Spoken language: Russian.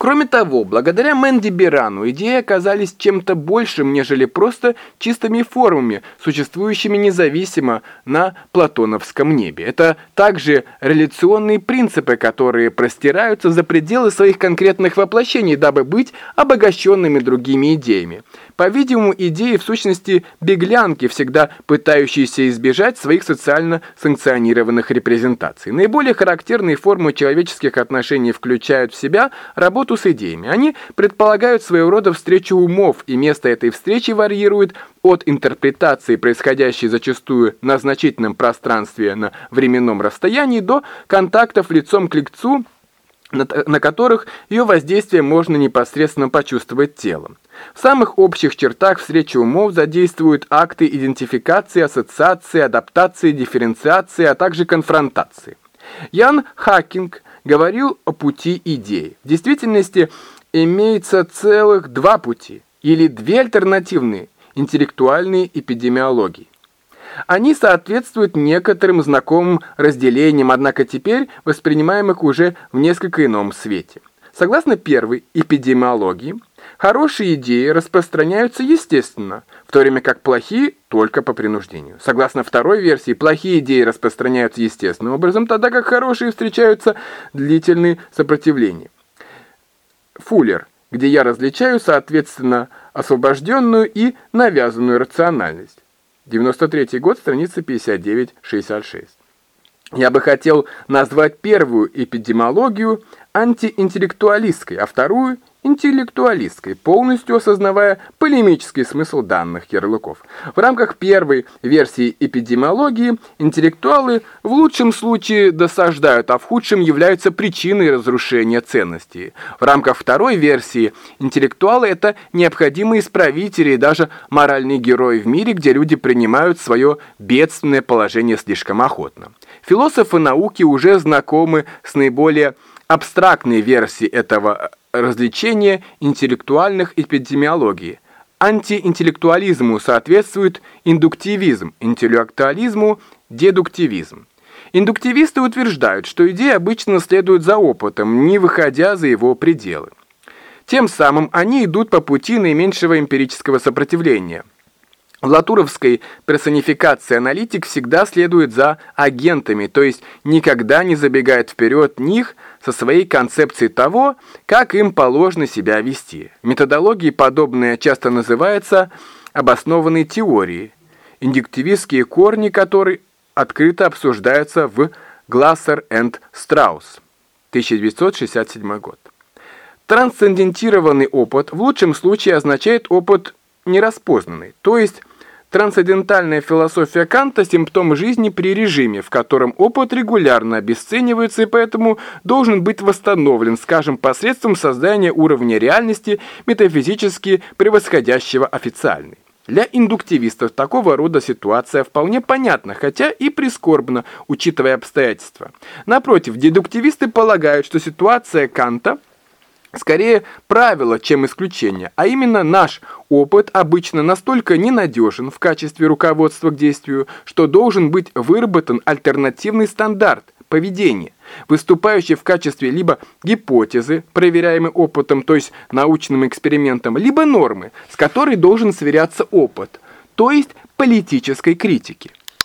Кроме того, благодаря Менди Бирану идеи оказались чем-то большим, нежели просто чистыми формами, существующими независимо на платоновском небе. Это также реляционные принципы, которые простираются за пределы своих конкретных воплощений, дабы быть обогащенными другими идеями. По-видимому, идеи в сущности беглянки, всегда пытающиеся избежать своих социально санкционированных репрезентаций. Наиболее характерные формы человеческих отношений включают в себя работу с идеями. Они предполагают своего рода встречу умов, и место этой встречи варьирует от интерпретации, происходящей зачастую на значительном пространстве на временном расстоянии, до контактов лицом к лицу, на которых ее воздействие можно непосредственно почувствовать телом. В самых общих чертах встречи умов задействуют акты идентификации, ассоциации, адаптации, дифференциации, а также конфронтации. Ян Хакинг говорил о пути идеи. В действительности имеется целых два пути, или две альтернативные интеллектуальные эпидемиологии. Они соответствуют некоторым знакомым разделениям, однако теперь воспринимаемых уже в несколько ином свете. Согласно первой эпидемиологии, хорошие идеи распространяются естественно, в то время как плохие только по принуждению. Согласно второй версии, плохие идеи распространяются естественным образом, тогда как хорошие встречаются длительные сопротивления. Фуллер, где я различаю, соответственно, освобожденную и навязанную рациональность. 93 год, страница 59-66. Я бы хотел назвать первую эпидемиологию антиинтеллектуалистской, а вторую – интеллектуалистской, полностью осознавая полемический смысл данных ярлыков. В рамках первой версии эпидемиологии интеллектуалы в лучшем случае досаждают, а в худшем являются причиной разрушения ценностей. В рамках второй версии интеллектуалы – это необходимые исправители и даже моральные герои в мире, где люди принимают свое бедственное положение слишком охотно. Философы науки уже знакомы с наиболее абстрактной версией этого развлечения интеллектуальных эпидемиологий. Антиинтеллектуализму соответствует индуктивизм, интеллектуализму – дедуктивизм. Индуктивисты утверждают, что идеи обычно следуют за опытом, не выходя за его пределы. Тем самым они идут по пути наименьшего эмпирического сопротивления. В латуровской персонификации аналитик всегда следует за агентами, то есть никогда не забегает вперед них со своей концепцией того, как им положено себя вести. В методологии подобное часто называется обоснованной теорией, индуктивистские корни которой открыто обсуждаются в Glasser and Strauss, 1967 год. Трансцендентированный опыт в лучшем случае означает опыт нераспознанный, то есть трансцендентальная философия Канта – симптом жизни при режиме, в котором опыт регулярно обесценивается и поэтому должен быть восстановлен, скажем, посредством создания уровня реальности, метафизически превосходящего официальный. Для индуктивистов такого рода ситуация вполне понятна, хотя и прискорбна, учитывая обстоятельства. Напротив, дедуктивисты полагают, что ситуация Канта – скорее правило, чем исключение, а именно наш опыт обычно настолько ненадежен в качестве руководства к действию, что должен быть выработан альтернативный стандарт поведения, выступающий в качестве либо гипотезы, проверяемой опытом, то есть научным экспериментом, либо нормы, с которой должен сверяться опыт, то есть политической критики.